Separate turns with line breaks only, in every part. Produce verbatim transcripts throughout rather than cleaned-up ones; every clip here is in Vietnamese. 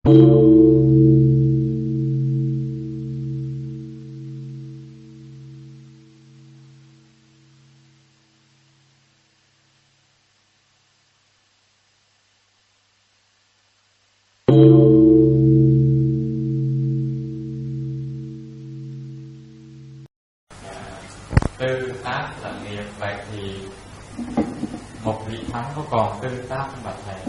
Tư tác là nghiệp, vậy thì một vị thắng có còn tư tác không bạch thầy?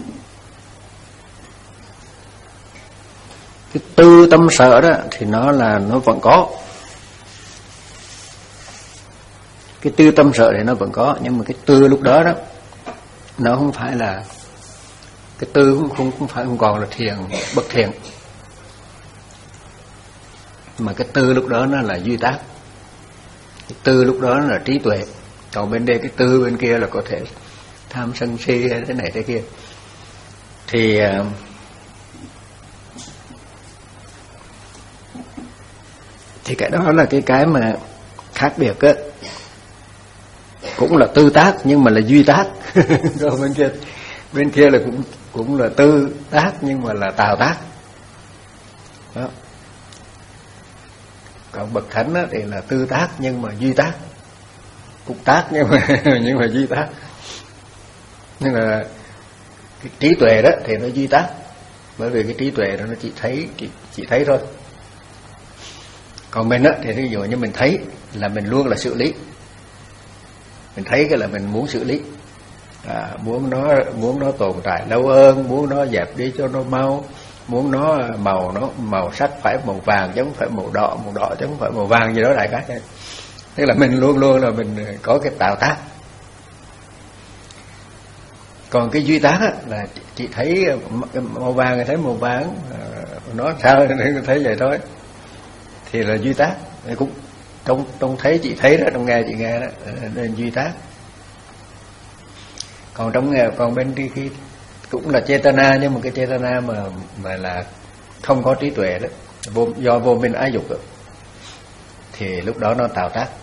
Cái tư tâm sở đó thì nó là nó vẫn có, cái tư tâm sở thì nó vẫn có, nhưng mà cái tư lúc đó đó nó không phải là cái tư, không không không phải không còn là thiền bất thiền, mà cái tư lúc đó nó là duy tác. Cái tư lúc đó là trí tuệ, còn bên đây cái tư bên kia là có thể tham sân si hay thế này thế kia. Thì thì cái đó là cái cái mà khác biệt á, cũng là tư tác nhưng mà là duy tác. Rồi bên kia bên kia là cũng cũng là tư tác nhưng mà là tào tác đó. Còn bậc thánh á thì là tư tác nhưng mà duy tác, cũng tác nhưng mà nhưng mà duy tác. Nhưng mà cái trí tuệ đó thì nó duy tác, bởi vì cái trí tuệ đó nó chỉ thấy chỉ, chỉ thấy thôi. Còn mình á thì ví dụ như mình thấy là mình luôn là xử lý, mình thấy cái là mình muốn xử lý, à, muốn nó muốn nó tồn tại lâu hơn, muốn nó dẹp đi cho nó mau, muốn nó màu nó màu sắc phải màu vàng chứ không phải màu đỏ, màu đỏ chứ không phải màu vàng gì đó đại khái. Tức là mình luôn luôn là mình có cái tạo tác. Còn cái duy tác á, là chị thấy màu vàng thì thấy màu vàng, nó sao thì thấy vậy thôi, thì là duy tác. Cũng trong trong thấy chị thấy đó, trong nghe chị nghe đó, nên duy tác. Còn trong nghe, còn bên đi khi cũng là chetana, nhưng mà cái chetana mà mà là không có trí tuệ đó, vô, do vô minh ái dục đó, thì lúc đó nó tạo tác.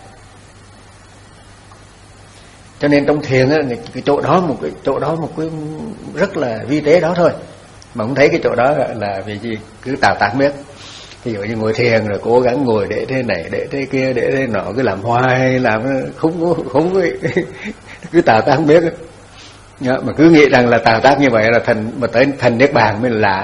Cho nên trong thiền á, cái chỗ đó một cái chỗ đó một cái rất là vi tế đó thôi, mà không thấy cái chỗ đó là vì gì cứ tạo tác biết. Ví dụ như ngồi thiền rồi cố gắng ngồi để thế này để thế kia để thế nọ, cứ làm hoài làm không không cứ tạo tác biết. Mà cứ nghĩ rằng là tạo tác như vậy là thành, mà tới thành niết bàn mới là lạ.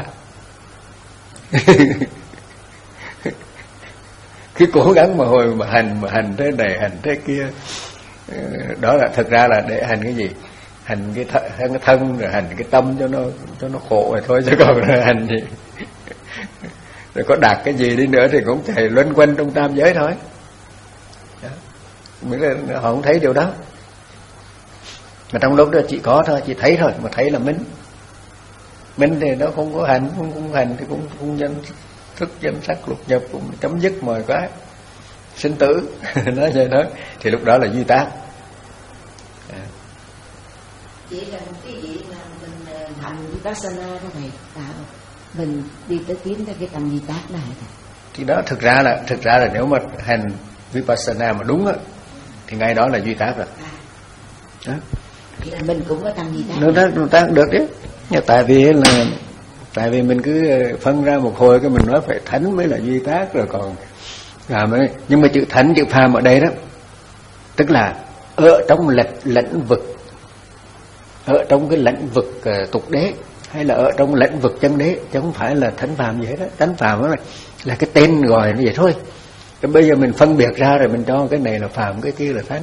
Cứ cố gắng mà hồi mà hành mà hành thế này hành thế kia, đó là thực ra là để hành cái gì? Hành cái thân, hành cái thân rồi hành cái tâm cho nó cho nó khổ rồi thôi, chứ còn là hành gì. Rồi có đạt cái gì đi nữa thì cũng chạy luân quanh trong tam giới thôi. Đó. Mới là họ không thấy điều đó. Mà trong lúc đó chị có thôi, chị thấy thôi, mà thấy là minh. Minh thì nó không có hành, không, không hành thì cũng không danh thức danh sắc lục nhập, cũng chấm dứt mọi cái sinh tử. Nói vậy đó, thì lúc đó là duy tác. À.
Chỉ là cái gì mà mình hành vipassana đó thầy, tạo mình đi tới tiến tới cái tâm duy tác này.
Thì đó thực ra là thực ra là nếu mà hành vipassana mà đúng á, thì ngay đó là duy tác rồi. Đó.
Thì là mình cũng có tâm duy tác.
Nó tác, nó tác được chứ. Nhưng tại vì là tại vì mình cứ phân ra một hồi cái mình nói phải thánh mới là duy tác rồi còn à, mới, nhưng mà chữ thánh chữ phàm ở đây đó, tức là ở trong lĩnh lĩnh vực, ở trong cái lĩnh vực uh, tục đế, hay là ở trong lĩnh vực chân đế, chứ không phải là thánh phàm gì hết đó. Thánh phàm đó là, là cái tên gọi nó vậy thôi. Cái bây giờ mình phân biệt ra rồi mình cho cái này là phàm, cái kia là thánh.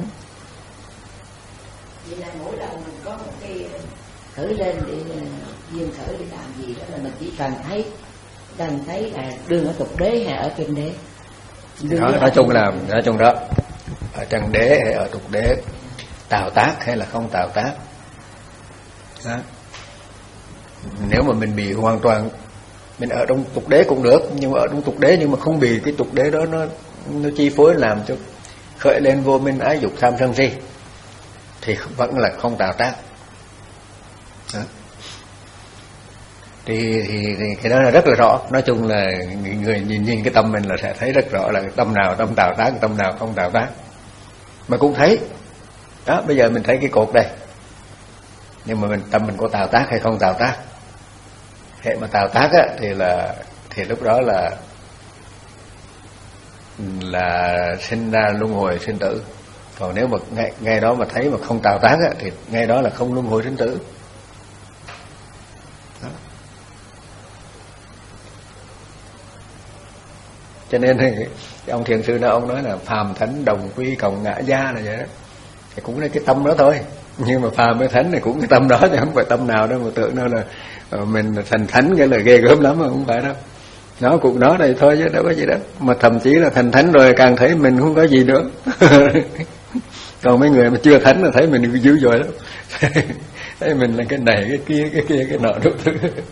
Vậy là mỗi lần mình có một cái khởi lên để duyên khởi để làm gì đó là mình chỉ cần thấy, cần thấy là đương ở tục đế hay ở chân đế.
Đó, nói chung là nói chung đó, ở chân đế hay ở tục đế, tạo tác hay là không tạo tác đó. Nếu mà mình bị hoàn toàn, mình ở trong tục đế cũng được, nhưng mà ở trong tục đế nhưng mà không bị cái tục đế đó nó nó chi phối làm cho khởi lên vô minh ái dục tham sân si, thì vẫn là không tạo tác đó. Thì, thì, thì cái đó là rất là rõ. Nói chung là người nhìn nhìn cái tâm mình là sẽ thấy rất rõ là tâm nào tâm tạo tác, tâm nào không tạo tác. Mà cũng thấy đó, bây giờ mình thấy cái cột đây, nhưng mà mình tâm mình có tạo tác hay không tạo tác, hệ mà tạo tác á, thì là thì lúc đó là là sinh ra luân hồi sinh tử. Còn nếu mà ngay, ngay đó mà thấy mà không tạo tác á, thì ngay đó là không luân hồi sinh tử. Đó. Cho nên thì ông thiền sư đó ông nói là phàm thánh đồng quy cộng ngã gia là vậy đó. Thì cũng là cái tâm đó thôi. Nhưng mà phàm với thánh này cũng cái tâm đó, chứ không phải tâm nào đâu mà tưởng đâu là mình thành thánh cái là ghê gớm lắm mà không phải đâu. Nó cũng nói đây thôi chứ đâu có gì đó. Mà thậm chí là thành thánh rồi càng thấy mình không có gì nữa. Còn mấy người mà chưa thánh là thấy mình dữ dội lắm. Thấy mình là cái này cái kia cái kia cái nọ đủ thứ.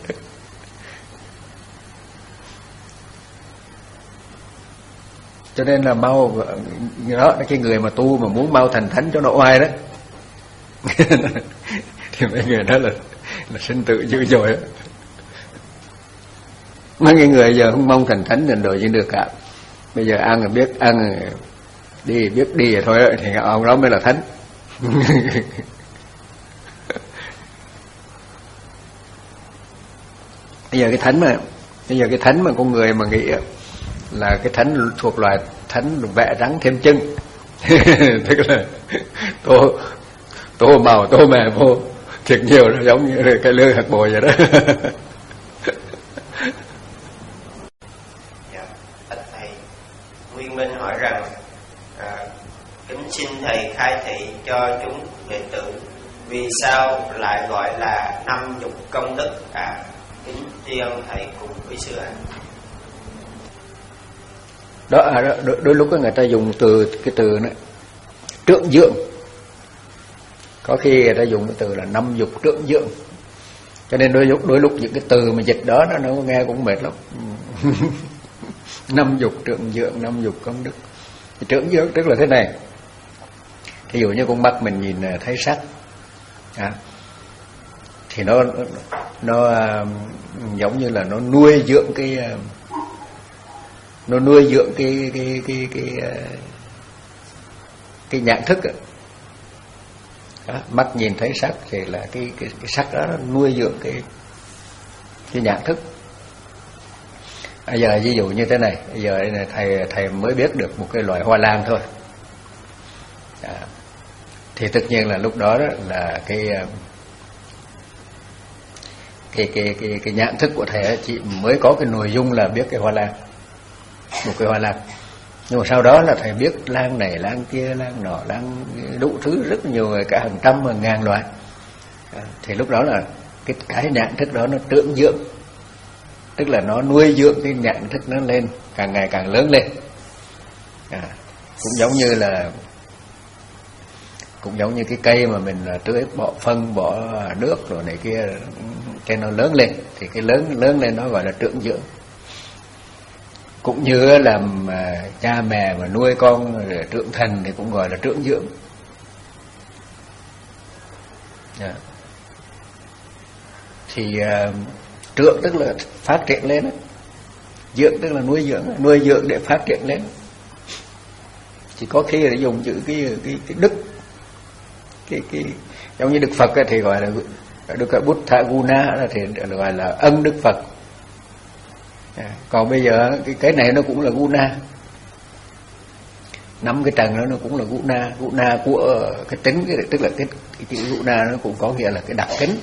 Cho nên là mau đó, cái người mà tu mà muốn mau thành thánh cho nó oai đó thì mấy người đó là là sinh tử dữ dội đó. Mấy cái người giờ không mong thành thánh nên đổi gì được cả. Bây giờ ăn là biết ăn, đi biết đi rồi thôi, thì ông đó mới là thánh. Bây giờ cái thánh mà bây giờ cái thánh mà con người mà nghĩ là cái thánh thuộc loài thánh vẽ rắn thêm chân. Tức là tô tô màu tô mè vô thiệt nhiều, nó giống như cái lưỡi hạt bồi vậy đó.
Nguyên Minh hỏi rằng à, kính xin thầy khai thị cho chúng đệ tử vì sao lại gọi là năm dục công đức. À, kính tri ân thầy cùng quý sư ạ.
Đó, à, đó đôi, đôi lúc người ta dùng từ cái từ này trượng dưỡng, có khi người ta dùng cái từ là năm dục trượng dưỡng, cho nên đôi lúc đôi lúc những cái từ mà dịch đó nó, nó nghe cũng mệt lắm. Năm dục trượng dưỡng, năm dục công đức. Thì trượng dưỡng tức là thế này. Thí dụ như con mắt mình nhìn thấy sắc, à, thì nó nó giống như là nó nuôi dưỡng cái nó nuôi dưỡng cái cái cái cái cái, cái nhãn thức. Đó, mắt nhìn thấy sắc thì là cái cái, cái sắc đó nó nuôi dưỡng cái cái nhãn thức. Bây giờ ví dụ như thế này, bây giờ thầy thầy mới biết được một cái loài hoa lan thôi, à, thì tất nhiên là lúc đó, đó là cái cái cái cái cái nhãn thức của thầy chỉ mới có cái nội dung là biết cái hoa lan, một cái hoa lan. Nhưng mà sau đó là thầy biết lan này, lan kia, lan nọ, lan đủ thứ rất nhiều, cả hàng trăm hàng ngàn loại. À, thì lúc đó là cái cái nhãn thức đó nó trưởng dưỡng, tức là nó nuôi dưỡng cái nhãn thức nó lên, càng ngày càng lớn lên. À, cũng giống như là cũng giống như cái cây mà mình tưới bỏ phân, bỏ nước rồi này kia, cho nó lớn lên, thì cái lớn lớn lên nó gọi là trưởng dưỡng. Cũng như là mà cha mẹ mà nuôi con rồi trưởng thành thì cũng gọi là trưởng dưỡng. À, thì uh, trưởng tức là phát triển lên, dưỡng tức là nuôi dưỡng, nuôi dưỡng để phát triển lên. Chỉ có khi là dùng chữ cái cái cái đức, cái cái giống như Đức Phật thì gọi là Đức Buddha Guna, thì gọi là ân Đức Phật. À, còn bây giờ cái cái này nó cũng là Guna, năm cái trần đó nó cũng là Guna, Guna của cái tính, cái tức là cái, cái chữ Guna nó cũng có nghĩa là cái đặc tính.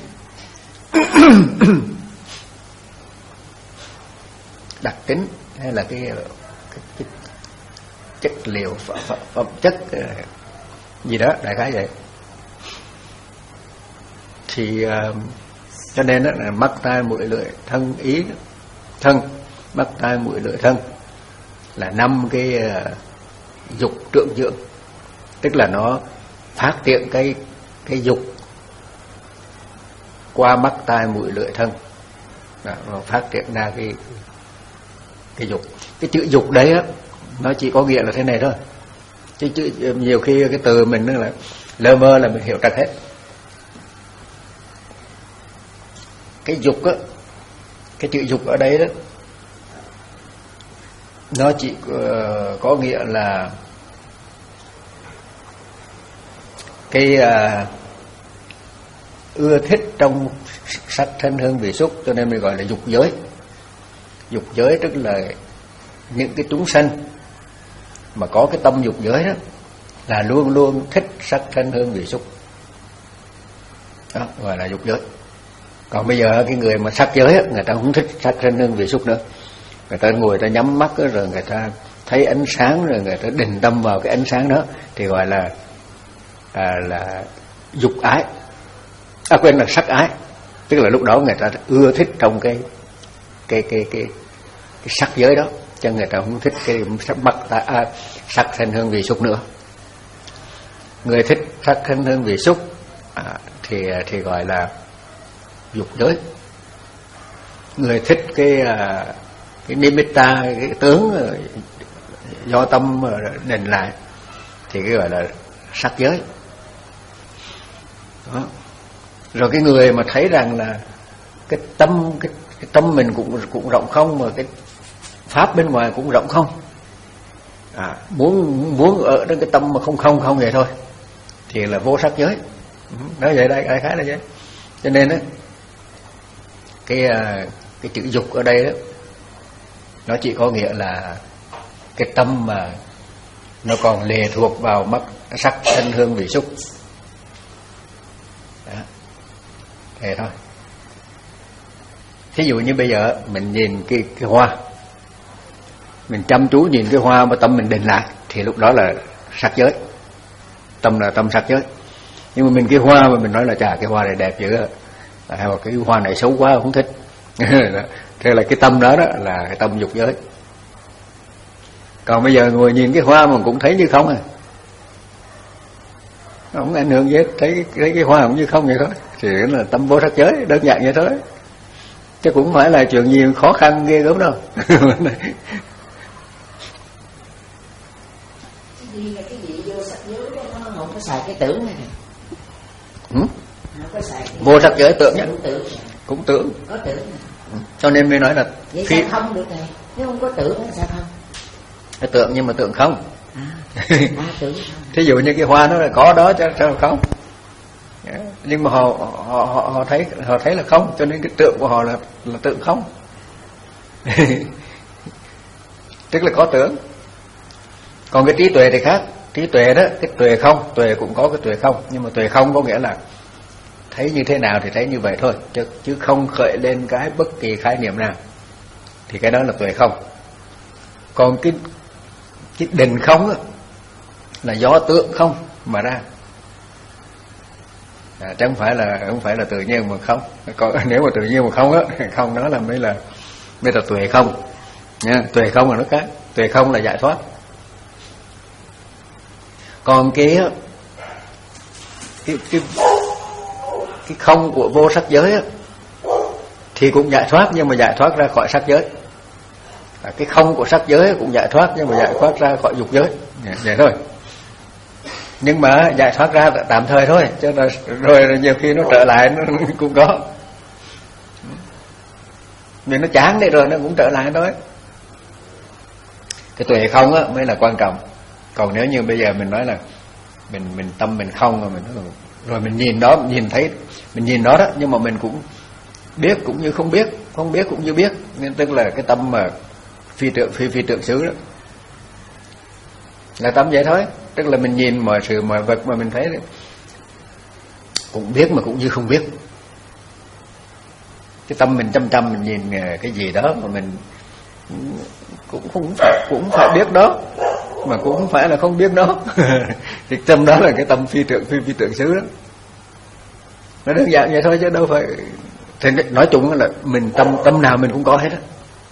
Đặc tính hay là cái, cái, cái chất liệu phẩm, phẩm, phẩm chất gì đó, đại khái vậy. Thì uh, cho nên đó là mắt tai mũi lưỡi thân ý, thân mắt tai mũi lưỡi thân là năm cái uh, dục trượng dưỡng, tức là nó phát triển cái cái dục qua mắt tai mũi lưỡi thân. Đó, nó phát triển ra cái cái dục. Cái chữ dục đấy á, nó chỉ có nghĩa là thế này thôi, chứ, chứ nhiều khi cái từ mình nó là lơ mơ là mình hiểu trật hết. Cái dục á, cái chữ dục ở đây đó, nó chỉ uh, có nghĩa là cái uh, ưa thích trong sắc thân hương vị xúc, cho nên mình gọi là dục giới. Dục giới tức là những cái chúng sanh mà có cái tâm dục giới đó là luôn luôn thích sắc thân hương vị xúc, đó gọi là dục giới. Còn bây giờ cái người mà sắc giới người ta không thích sắc thân hương vị xúc nữa, người ta ngồi người ta nhắm mắt rồi người ta thấy ánh sáng rồi người ta định tâm vào cái ánh sáng đó thì gọi là à, là dục ái, à quên là sắc ái, tức là lúc đó người ta ưa thích trong cái cái cái cái, cái sắc giới đó, cho người ta không thích cái sắc mắt ta à, sắc thân hương vị xúc nữa. Người thích sắc thân hương vị xúc à, thì thì gọi là dục giới. Người thích cái cái nimitta, cái tướng do tâm định lại thì cái gọi là sắc giới đó. Rồi cái người mà thấy rằng là cái tâm cái, cái tâm mình cũng cũng rộng không, mà cái pháp bên ngoài cũng rộng không, à, muốn muốn ở đến cái tâm mà không không không vậy thôi thì là vô sắc giới. Nói vậy đây đại khái là vậy. Cho nên đó, cái cái chữ dục ở đây đó nó chỉ có nghĩa là cái tâm mà nó còn lệ thuộc vào mắt sắc thân hương vị xúc đó. Thế thôi. Thí dụ như bây giờ mình nhìn cái cái hoa, mình chăm chú nhìn cái hoa mà tâm mình định lại thì lúc đó là sắc giới, tâm là tâm sắc giới. Nhưng mà mình cái hoa mà mình nói là chà cái hoa này đẹp dữ, hay là cái hoa này xấu quá không thích thế là cái tâm đó đó là cái tâm dục giới. Còn bây giờ ngồi nhìn cái hoa mà cũng thấy như không à, không ảnh hưởng gì hết, thấy thấy cái hoa cũng như không vậy thôi thì là tâm vô sắc giới, đơn giản vậy thôi, chứ cũng không phải là chuyện gì khó khăn ghê gớm đâu.
Đi là cái gì vô sắc giới đó, nó không có xài cái tưởng này.
Ừ?
Không có xài cái...
Vô sắc giới tưởng nhá,
cũng tưởng,
cũng tưởng,
có tưởng này.
cho nên mới nói là
vậy
phi...
sao không được này, nếu không có tưởng sao không?
Cái tưởng nhưng mà tưởng không.
À, à tưởng không.
Thí dụ như cái hoa nó là có đó chứ sao không? Nhưng mà họ họ họ, họ thấy họ thấy là không, cho nên cái tượng của họ là là tượng không. Tức là có tưởng. Còn cái trí tuệ thì khác. Trí tuệ đó, cái tuệ không, tuệ cũng có cái tuệ không, nhưng mà tuệ không có nghĩa là thấy như thế nào thì thấy như vậy thôi, chứ chứ không khởi lên cái bất kỳ khái niệm nào, thì cái đó là tuệ không. Còn cái cái định không á, là do tượng không mà ra, à, chứ không phải là không phải là tự nhiên mà không. Còn nếu mà tự nhiên mà không á, không đó là mới là mới là tuệ không nha. Tuệ không là nó khác, tuệ không là giải thoát. Còn cái cái cái cái không của vô sắc giới á, thì cũng giải thoát, nhưng mà giải thoát ra khỏi sắc giới. À, cái không của sắc giới cũng giải thoát, nhưng mà giải thoát ra khỏi dục giới, vậy thôi. Nhưng mà giải thoát ra tạm thời thôi, chứ là rồi nhiều khi nó trở lại nó cũng có. Vì nó chán đi rồi nó cũng trở lại thôi. Cái tuệ không á mới là quan trọng. Còn nếu như bây giờ mình nói là mình mình tâm mình không rồi mình rồi mình nhìn đó, mình nhìn thấy, mình nhìn đó đó, nhưng mà mình cũng biết cũng như không biết, không biết cũng như biết, nên tức là cái tâm mà phi tượng phi phi tượng xứ đó là tâm vậy thôi. Tức là mình nhìn mọi sự mọi vật mà mình thấy đấy, cũng biết mà cũng như không biết. Cái tâm mình chăm chăm mình nhìn cái gì đó mà mình cũng không phải, cũng phải biết đó, mà cũng không phải là không biết đó. Thì tâm đó là cái tâm phi tượng phi phi tượng xứ đó. Nó đơn giản vậy thôi chứ đâu phải. Thì nói chung là mình tâm tâm nào mình cũng có hết á.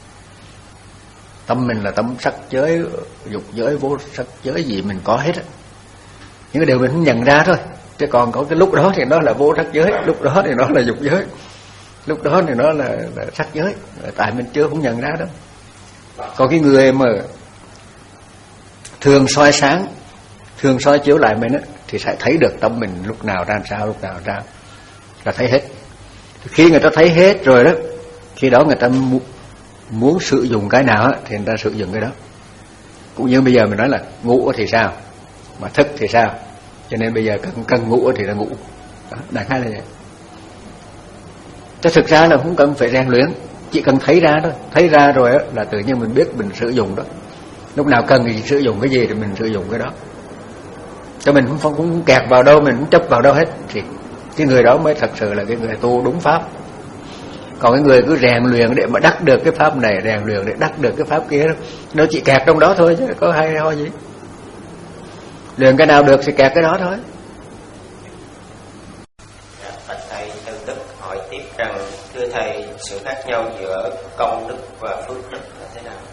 Tâm mình là tâm sắc giới, dục giới, vô sắc giới gì mình có hết á. Những cái điều mình không nhận ra thôi. Chứ còn có cái lúc đó thì nó là vô sắc giới, lúc đó thì nó là dục giới, lúc đó thì nó là, là sắc giới. Tại mình chưa không nhận ra đâu. Còn cái người mà thường soi sáng, thường soi chiếu lại mình á, thì sẽ thấy được tâm mình lúc nào ra sao, lúc nào ra, là thấy hết. Khi người ta thấy hết rồi đó, khi đó người ta mu- muốn sử dụng cái nào á, thì người ta sử dụng cái đó. Cũng như bây giờ mình nói là ngủ thì sao, mà thức thì sao, cho nên bây giờ cần, cần ngủ thì là ngủ. Đó, đại khái là vậy. Chứ thực ra là không cần phải rèn luyện, chỉ cần thấy ra thôi, thấy ra rồi á là tự nhiên mình biết mình sử dụng đó. Lúc nào cần thì sử dụng cái gì thì mình sử dụng cái đó. Cho mình không không kẹt vào đâu, mình không chấp vào đâu hết, thì cái người đó mới thật sự là cái người tu đúng pháp. Còn cái người cứ rèn luyện để mà đắc được cái pháp này, rèn luyện để đắc được cái pháp kia, nó chỉ kẹt trong đó thôi chứ có hay ho gì. Luyện cái nào được thì kẹt cái đó thôi.
Bạch thầy, Từ Đức hỏi tiếp rằng, thưa thầy, sự khác nhau giữa công đức và phước đức là thế nào?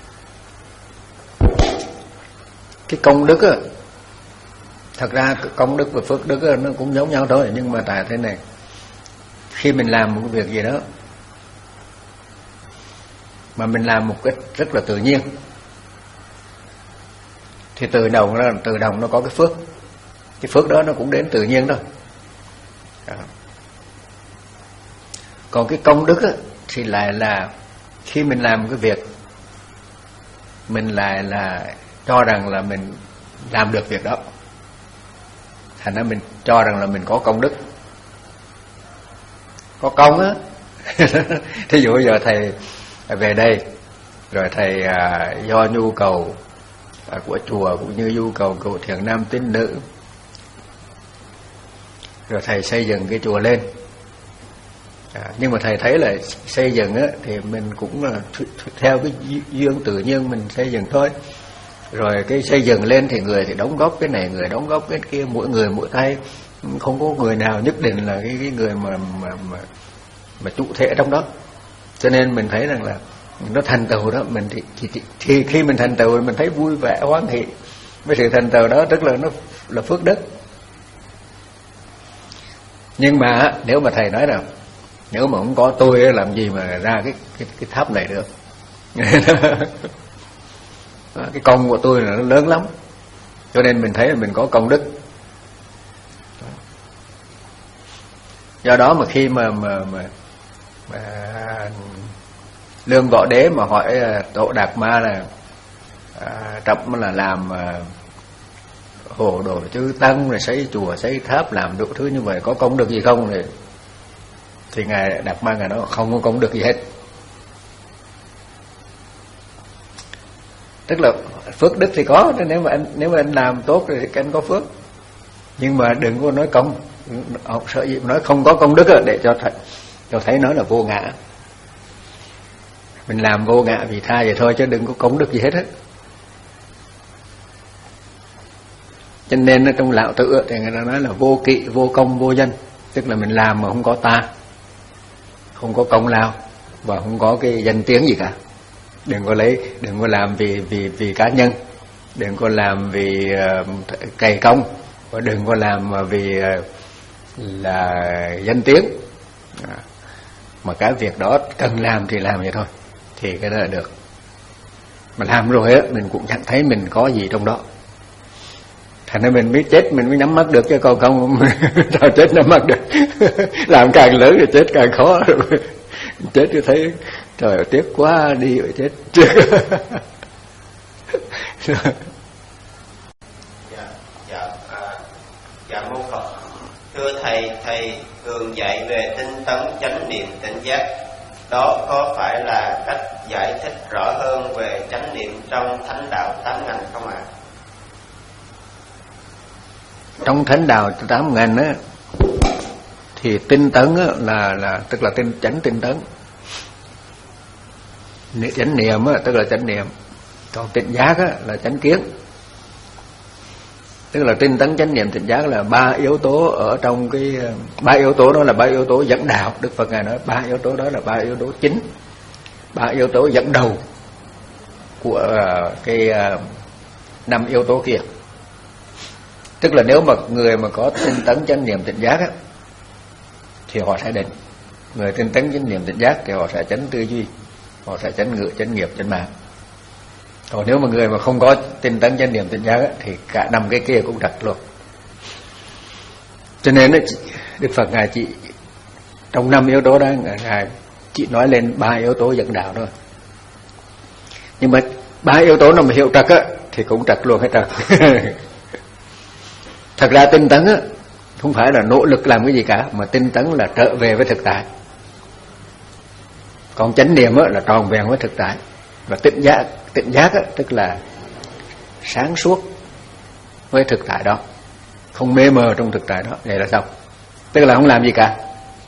Cái công đức á, thật ra công đức và phước đức á, nó cũng giống nhau thôi, nhưng mà tại thế này, khi mình làm một cái việc gì đó mà mình làm một cách rất là tự nhiên thì tự động nó tự động nó có cái phước. Cái phước đó nó cũng đến tự nhiên thôi. Đó. Còn cái công đức á, thì lại là khi mình làm cái việc mình lại là cho rằng là mình làm được việc đó, thành ra mình cho rằng là mình có công đức, có công á. Thí dụ bây giờ thầy về đây rồi thầy à, do nhu cầu à, của chùa cũng như nhu cầu của thiện nam tín nữ, rồi thầy xây dựng cái chùa lên. À, nhưng mà thầy thấy là xây dựng á, thì mình cũng là theo cái duyên tự nhiên mình xây dựng thôi. Rồi cái xây dựng lên thì người thì đóng góp cái này, người đóng góp cái kia, mỗi người mỗi tay, không có người nào nhất định là cái, cái người mà mà mà mà trụ thể trong đó. Cho nên mình thấy rằng là nó thành tựu đó, mình thì, thì, thì, thì khi mình thành tựu mình thấy vui vẻ hoan hỷ với sự thành tựu đó, tức là nó là phước đức. Nhưng mà nếu mà thầy nói rằng nếu mà không có tôi làm gì mà ra cái cái, cái tháp này được. Cái công của tôi là nó lớn lắm, cho nên mình thấy là mình có công đức. Do đó mà khi mà mà mà, mà Lương Võ Đế mà hỏi Tổ Đạt Ma là à, trẫm là làm à, hồ đồ chư tăng, rồi xây chùa xây tháp, làm đủ thứ như vậy có công đức gì không, thì thì ngài Đạt Ma ngài nói không có công đức gì hết. Tức là phước đức thì có, nếu mà anh nếu mà anh làm tốt thì anh có phước, nhưng mà đừng có nói công. Sợ gì nói không có công đức để cho thấy, cho thấy nói là vô ngã. Mình làm vô ngã vì tha vậy thôi, chứ đừng có công đức gì hết hết. Cho nên trong Lão Tử thì người ta nói là vô kỵ, vô công, vô danh. Tức là mình làm mà không có ta, không có công lao và không có cái danh tiếng gì cả. Đừng có lấy, đừng có làm vì vì vì cá nhân, đừng có làm vì uh, cày công, và đừng có làm vì uh, là danh tiếng. À, mà cái việc đó cần làm thì làm vậy thôi, thì cái đó là được. Mà làm rồi á, mình cũng chẳng thấy mình có gì trong đó. Thành ra mình mới chết, mình mới nắm bắt được, chứ còn không sao chết nắm bắt được. Làm càng lớn thì chết càng khó rồi. Chết thì thấy trời ơi, tiếc quá, đi rồi chết trước.
Dạ, dạ, à, dạ mô Phật. Thưa thầy, thầy thường dạy về tinh tấn chánh niệm tỉnh giác. Đó có phải là cách giải thích rõ hơn về chánh niệm trong Thánh Đạo Tám Ngành không ạ? À?
Trong Thánh Đạo Tám Ngành á, thì tinh tấn á, là là tức là tinh chánh tinh tấn. Chánh niệm á, tức là chánh niệm. Còn tỉnh giác á, là chánh kiến. Tức là tinh tấn chánh niệm tỉnh giác là ba yếu tố ở trong cái ba yếu tố đó là ba yếu tố dẫn đạo. Đức Phật ngài nói ba yếu tố đó là ba yếu tố chính, ba yếu tố dẫn đầu của cái năm yếu tố kia. Tức là nếu mà người mà có tinh tấn chánh niệm tỉnh giác á, thì họ sẽ định. Người tinh tấn chánh niệm tỉnh giác thì họ sẽ chánh tư duy, họ sẽ chánh ngữ, chánh nghiệp, chánh mạng. Còn nếu mà người mà không có tinh tấn chánh niệm tỉnh giác á, thì cả năm cái kia cũng trật luôn. Cho nên ấy, Đức Phật ngài chỉ trong năm yếu tố đó ngài chỉ nói lên ba yếu tố dẫn đạo thôi. Nhưng mà ba yếu tố nào mà hiệu trật á thì cũng trật luôn hết trật. Thật ra tinh tấn á không phải là nỗ lực làm cái gì cả, mà tinh tấn là trở về với thực tại. Còn chánh niệm á, là tròn vẹn với thực tại. Và tỉnh giác, tỉnh giác á, tức là sáng suốt với thực tại đó, không mê mờ trong thực tại đó. Vậy là xong. Tức là không làm gì cả.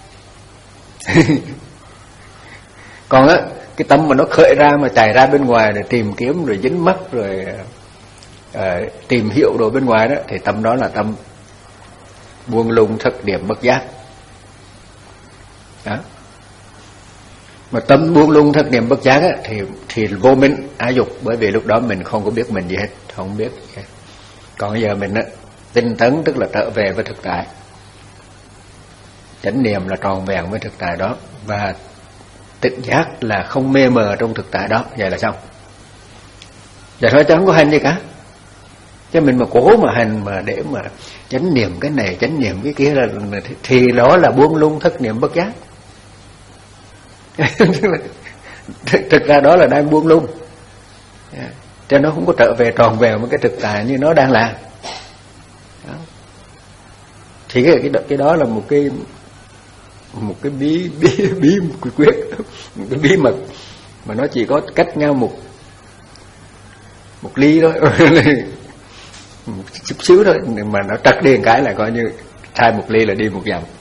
Còn á, cái tâm mà nó khởi ra mà chạy ra bên ngoài để tìm kiếm rồi dính mắc rồi uh, tìm hiểu đồ bên ngoài đó, thì tâm đó là tâm buông lung thất niệm bất giác đó. Mà tâm buông lung thất niệm bất giác á, thì thì vô minh ái dục, bởi vì lúc đó mình không có biết mình gì hết, không biết gì hết. Còn bây giờ mình á, tinh tấn tức là trở về với thực tại, chánh niệm là tròn vẹn với thực tại đó, và tỉnh giác là không mê mờ trong thực tại đó. Vậy là xong. Vậy thôi, chứ không có hành gì cả. Chứ mình mà cố mà hành mà để mà chánh niệm cái này chánh niệm cái kia là thì đó là buông lung thất niệm bất giác. Thực ra đó là đang buông lung, cho nó không có trở về tròn vẹn với cái thực tại như nó đang làm đó. Thì cái, cái, cái đó là một cái một cái bí bí bí một quyết, một cái bí mật mà nó chỉ có cách nhau một một ly thôi, một chút xíu thôi, mà nó trật đi một cái là coi như thay một ly là đi một vòng.